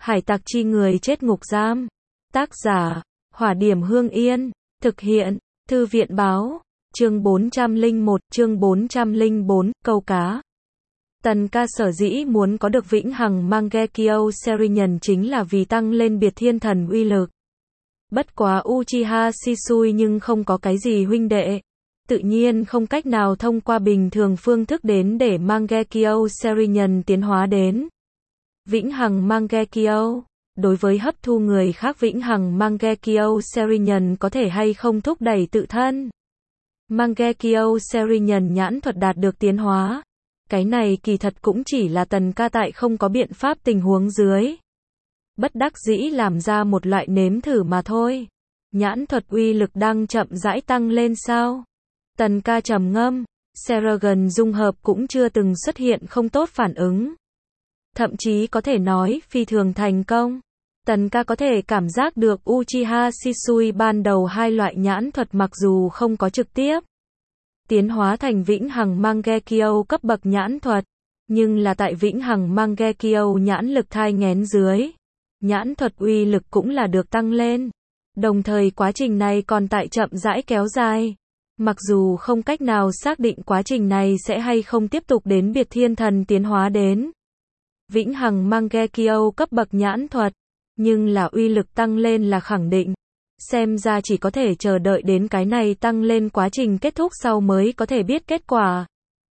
Hải tặc chi người chết ngục giam. Tác giả, Hỏa Điểm Hương Yên. Thực hiện, Thư viện Báo. Chương 404, câu cá. Tần Ca sở dĩ muốn có được vĩnh hằng Mangekyo Serinin chính là vì tăng lên biệt thiên thần uy lực. Bất quá Uchiha Shisui nhưng không có cái gì huynh đệ. Tự nhiên không cách nào thông qua bình thường phương thức đến để Mangekyo Serinin tiến hóa đến vĩnh hằng Mangekyo. Đối với hấp thu người khác vĩnh hằng Mangekyo Serinin có thể hay không thúc đẩy tự thân Mangekyo Serinin nhãn thuật đạt được tiến hóa. Cái này kỳ thật cũng chỉ là Tần Ca tại không có biện pháp tình huống dưới bất đắc dĩ làm ra một loại nếm thử mà thôi. Nhãn thuật uy lực đang chậm rãi tăng lên sao? Tần Ca trầm ngâm, Serragon dung hợp cũng chưa từng xuất hiện không tốt phản ứng. Thậm chí có thể nói phi thường thành công. Tần Ca có thể cảm giác được Uchiha Shisui ban đầu hai loại nhãn thuật mặc dù không có trực tiếp tiến hóa thành vĩnh hằng Mangekyo cấp bậc nhãn thuật, nhưng là tại vĩnh hằng Mangekyo nhãn lực thai nghén dưới, nhãn thuật uy lực cũng là được tăng lên. Đồng thời quá trình này còn tại chậm rãi kéo dài. Mặc dù không cách nào xác định quá trình này sẽ hay không tiếp tục đến biệt thiên thần tiến hóa đến vĩnh hằng Mangekyo cấp bậc nhãn thuật, nhưng là uy lực tăng lên là khẳng định. Xem ra chỉ có thể chờ đợi đến cái này tăng lên quá trình kết thúc sau mới có thể biết kết quả.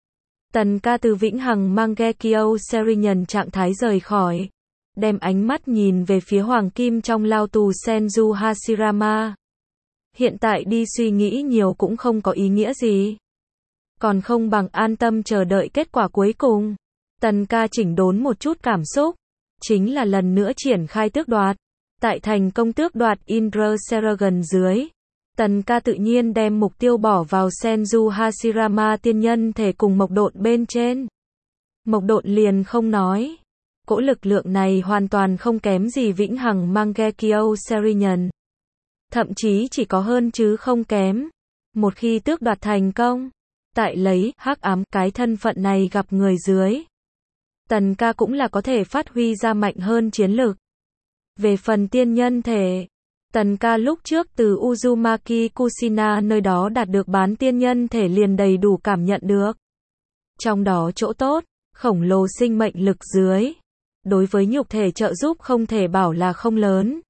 Tần Ca từ vĩnh hằng Mangekyo Serinin trạng thái rời khỏi, đem ánh mắt nhìn về phía hoàng kim trong lao tù Senju Hashirama. Hiện tại đi suy nghĩ nhiều cũng không có ý nghĩa gì. Còn không bằng an tâm chờ đợi kết quả cuối cùng. Tần Ca chỉnh đốn một chút cảm xúc, chính là lần nữa triển khai tước đoạt. Tại thành công tước đoạt Indra Serragon dưới, Tần Ca tự nhiên đem mục tiêu bỏ vào Senju Hashirama tiên nhân thể cùng Mộc Độn bên trên. Mộc Độn liền không nói. Cỗ lực lượng này hoàn toàn không kém gì vĩnh hằng Mangekyo Serinin. Thậm chí chỉ có hơn chứ không kém. Một khi tước đoạt thành công, tại lấy hắc ám cái thân phận này gặp người dưới, Tần Ca cũng là có thể phát huy ra mạnh hơn chiến lực. Về phần tiên nhân thể, Tần Ca lúc trước từ Uzumaki Kushina nơi đó đạt được bán tiên nhân thể liền đầy đủ cảm nhận được. Trong đó chỗ tốt, khổng lồ sinh mệnh lực dưới, đối với nhục thể trợ giúp không thể bảo là không lớn.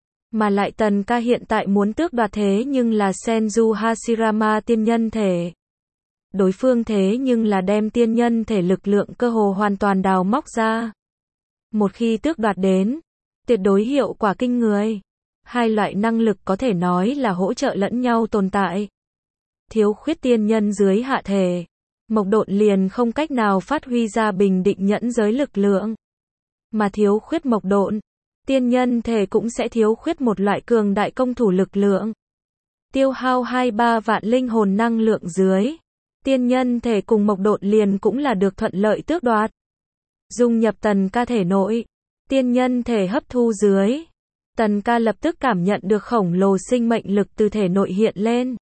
Mà lại Tần Ca hiện tại muốn tước đoạt thế nhưng là Senju Hashirama tiên nhân thể. Đối phương thế nhưng là đem tiên nhân thể lực lượng cơ hồ hoàn toàn đào móc ra. Một khi tước đoạt đến, tuyệt đối hiệu quả kinh người. Hai loại năng lực có thể nói là hỗ trợ lẫn nhau tồn tại. Thiếu khuyết tiên nhân dưới hạ thể, Mộc Độn liền không cách nào phát huy ra bình định nhẫn giới lực lượng. Mà thiếu khuyết Mộc Độn, tiên nhân thể cũng sẽ thiếu khuyết một loại cường đại công thủ lực lượng. Tiêu hao 2-3 vạn linh hồn năng lượng dưới, tiên nhân thể cùng Mộc Độn liền cũng là được thuận lợi tước đoạt. Dung nhập Tần Ca thể nội, tiên nhân thể hấp thu dưới, Tần Ca lập tức cảm nhận được khổng lồ sinh mệnh lực từ thể nội hiện lên.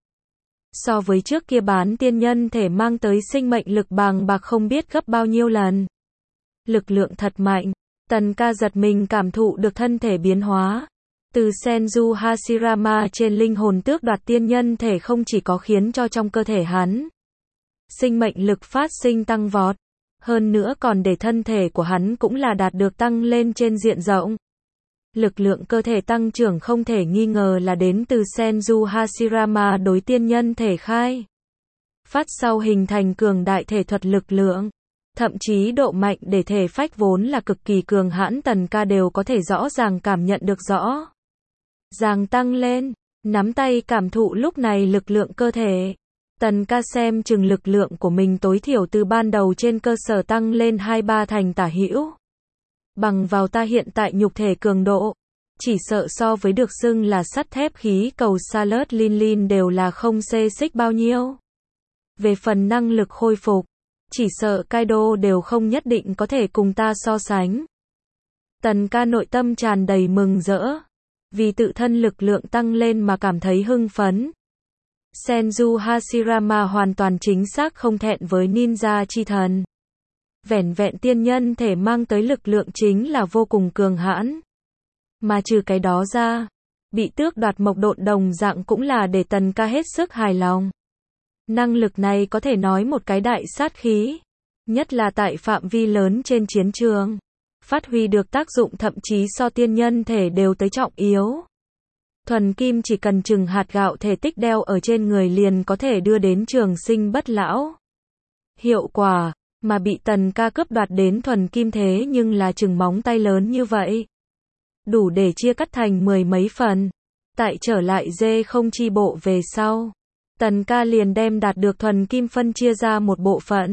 So với trước kia bán tiên nhân thể mang tới sinh mệnh lực bàng bạc không biết gấp bao nhiêu lần. Lực lượng thật mạnh, Tần Ca giật mình cảm thụ được thân thể biến hóa. Từ Senju Hashirama trên linh hồn tước đoạt tiên nhân thể không chỉ có khiến cho trong cơ thể hắn sinh mệnh lực phát sinh tăng vọt, hơn nữa còn để thân thể của hắn cũng là đạt được tăng lên trên diện rộng. Lực lượng cơ thể tăng trưởng không thể nghi ngờ là đến từ Senju Hashirama đối tiên nhân thể khai phát sau hình thành cường đại thể thuật lực lượng. Thậm chí độ mạnh để thể phách vốn là cực kỳ cường hãn Tần Ca đều có thể rõ ràng cảm nhận được rõ ràng tăng lên. Nắm tay cảm thụ lúc này lực lượng cơ thể, Tần Ca xem chừng lực lượng của mình tối thiểu từ ban đầu trên cơ sở tăng lên 2-3 thành tả hữu. Bằng vào ta hiện tại nhục thể cường độ, chỉ sợ so với được xưng là sắt thép khí cầu Salut Lin đều là không xê xích bao nhiêu. Về phần năng lực khôi phục, chỉ sợ Kaido đều không nhất định có thể cùng ta so sánh. Tần Ca nội tâm tràn đầy mừng rỡ, vì tự thân lực lượng tăng lên mà cảm thấy hưng phấn. Senju Hashirama hoàn toàn chính xác không thẹn với ninja chi thần. Vẻn vẹn tiên nhân thể mang tới lực lượng chính là vô cùng cường hãn. Mà trừ cái đó ra, bị tước đoạt mộc độn đồng dạng cũng là để Tần ca hết sức hài lòng. Năng lực này có thể nói một cái đại sát khí, nhất là tại phạm vi lớn trên chiến trường. Phát huy được tác dụng thậm chí so tiên nhân thể đều tới trọng yếu. Thuần kim chỉ cần chừng hạt gạo thể tích đeo ở trên người liền có thể đưa đến trường sinh bất lão. Hiệu quả, mà bị Tần ca cướp đoạt đến thuần kim thế nhưng là chừng móng tay lớn như vậy. Đủ để chia cắt thành 10 mấy phần. Tại trở lại dê không chi bộ về sau, Tần ca liền đem đạt được thuần kim phân chia ra một bộ phận.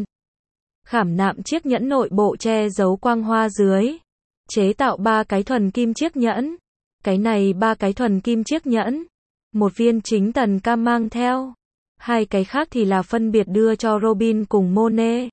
Khảm nạm chiếc nhẫn nội bộ che giấu quang hoa dưới. Chế tạo 3 cái thuần kim chiếc nhẫn. Cái này 3 cái thuần kim chiếc nhẫn. Một viên chính Tần ca mang theo. 2 cái khác thì là phân biệt đưa cho Robin cùng Monet.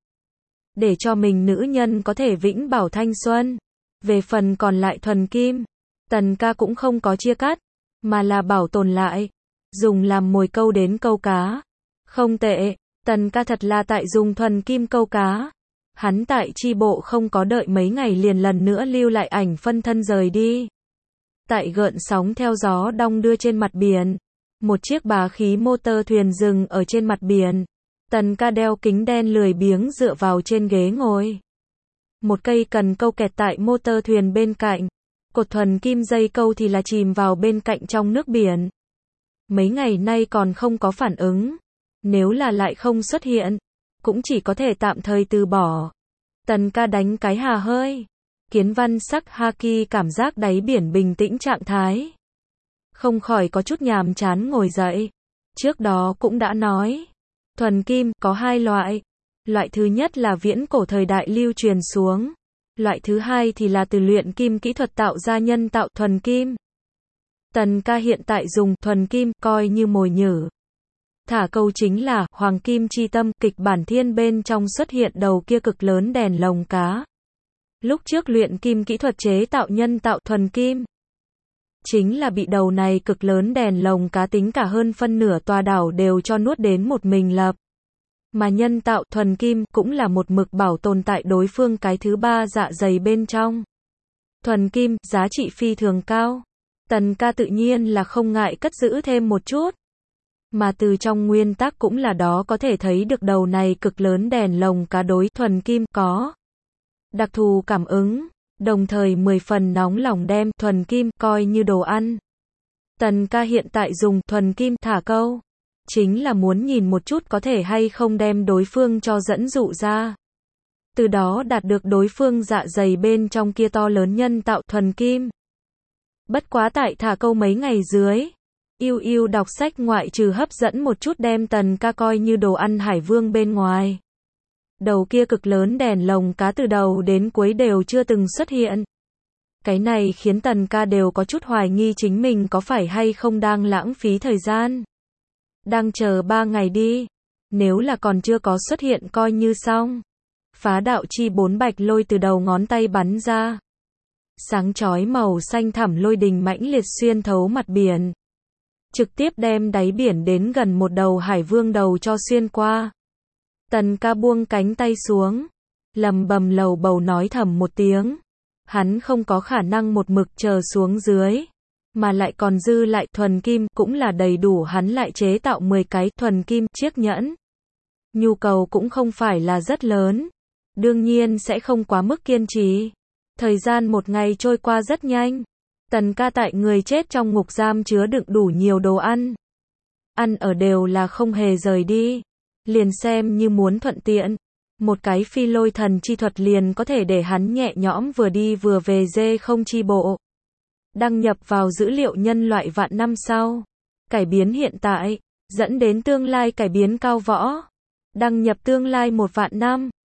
Để cho mình nữ nhân có thể vĩnh bảo thanh xuân. Về phần còn lại thuần kim, Tần ca cũng không có chia cắt, mà là bảo tồn lại. Dùng làm mồi câu đến câu cá. Không tệ, Tần ca thật là tại dùng thuần kim câu cá. Hắn tại chi bộ không có đợi mấy ngày liền lần nữa lưu lại ảnh phân thân rời đi. Tại gợn sóng theo gió đong đưa trên mặt biển, một chiếc bá khí motor thuyền dừng ở trên mặt biển. Tần ca đeo kính đen lười biếng dựa vào trên ghế ngồi. Một cây cần câu kẹt tại motor thuyền bên cạnh. Cột thuần kim dây câu thì là chìm vào bên cạnh trong nước biển. Mấy ngày nay còn không có phản ứng. Nếu là lại không xuất hiện, cũng chỉ có thể tạm thời từ bỏ. Tần ca đánh cái hà hơi. Kiến văn sắc haki cảm giác đáy biển bình tĩnh trạng thái. Không khỏi có chút nhàm chán ngồi dậy. Trước đó cũng đã nói. Thuần kim có 2 loại. Loại thứ nhất là viễn cổ thời đại lưu truyền xuống. Loại thứ hai thì là từ luyện kim kỹ thuật tạo ra nhân tạo thuần kim. Tần ca hiện tại dùng thuần kim coi như mồi nhử. Thả câu chính là Hoàng Kim Chi Tâm, kịch bản thiên bên trong xuất hiện đầu kia cực lớn đèn lồng cá. Lúc trước luyện kim kỹ thuật chế tạo nhân tạo thuần kim, chính là bị đầu này cực lớn đèn lồng cá tính cả hơn phân nửa tòa đảo đều cho nuốt đến một mình lập. Mà nhân tạo thuần kim cũng là một mực bảo tồn tại đối phương cái thứ 3 dạ dày bên trong. Thuần kim, giá trị phi thường cao. Tần ca tự nhiên là không ngại cất giữ thêm một chút. Mà từ trong nguyên tắc cũng là đó có thể thấy được đầu này cực lớn đèn lồng cá đối thuần kim có đặc thù cảm ứng, đồng thời 10 phần nóng lòng đem thuần kim coi như đồ ăn. Tần ca hiện tại dùng thuần kim thả câu, chính là muốn nhìn một chút có thể hay không đem đối phương cho dẫn dụ ra. Từ đó đạt được đối phương dạ dày bên trong kia to lớn nhân tạo thuần kim. Bất quá tại thả câu mấy ngày dưới, yêu đọc sách ngoại trừ hấp dẫn một chút đem Tần ca coi như đồ ăn hải vương bên ngoài. Đầu kia cực lớn đèn lồng cá từ đầu đến cuối đều chưa từng xuất hiện. Cái này khiến Tần ca đều có chút hoài nghi chính mình có phải hay không đang lãng phí thời gian. Đang chờ 3 ngày đi. Nếu là còn chưa có xuất hiện coi như xong. Phá đạo chi 4 bạch lôi từ đầu ngón tay bắn ra. Sáng chói màu xanh thẳm lôi đình mãnh liệt xuyên thấu mặt biển. Trực tiếp đem đáy biển đến gần một đầu hải vương đầu cho xuyên qua. Tần ca buông cánh tay xuống. Lầm bầm lầu bầu nói thầm một tiếng. Hắn không có khả năng một mực chờ xuống dưới. Mà lại còn dư lại thuần kim cũng là đầy đủ hắn lại chế tạo 10 cái thuần kim chiếc nhẫn. Nhu cầu cũng không phải là rất lớn. Đương nhiên sẽ không quá mức kiên trì. Thời gian một ngày trôi qua rất nhanh. Tần ca tại người chết trong ngục giam chứa đựng đủ nhiều đồ ăn. Ăn ở đều là không hề rời đi. Liền xem như muốn thuận tiện. Một cái phi lôi thần chi thuật liền có thể để hắn nhẹ nhõm vừa đi vừa về dê không chi bộ. Đăng nhập vào dữ liệu nhân loại vạn năm sau. Cải biến hiện tại, dẫn đến tương lai cải biến cao võ. Đăng nhập tương lai 1 vạn năm.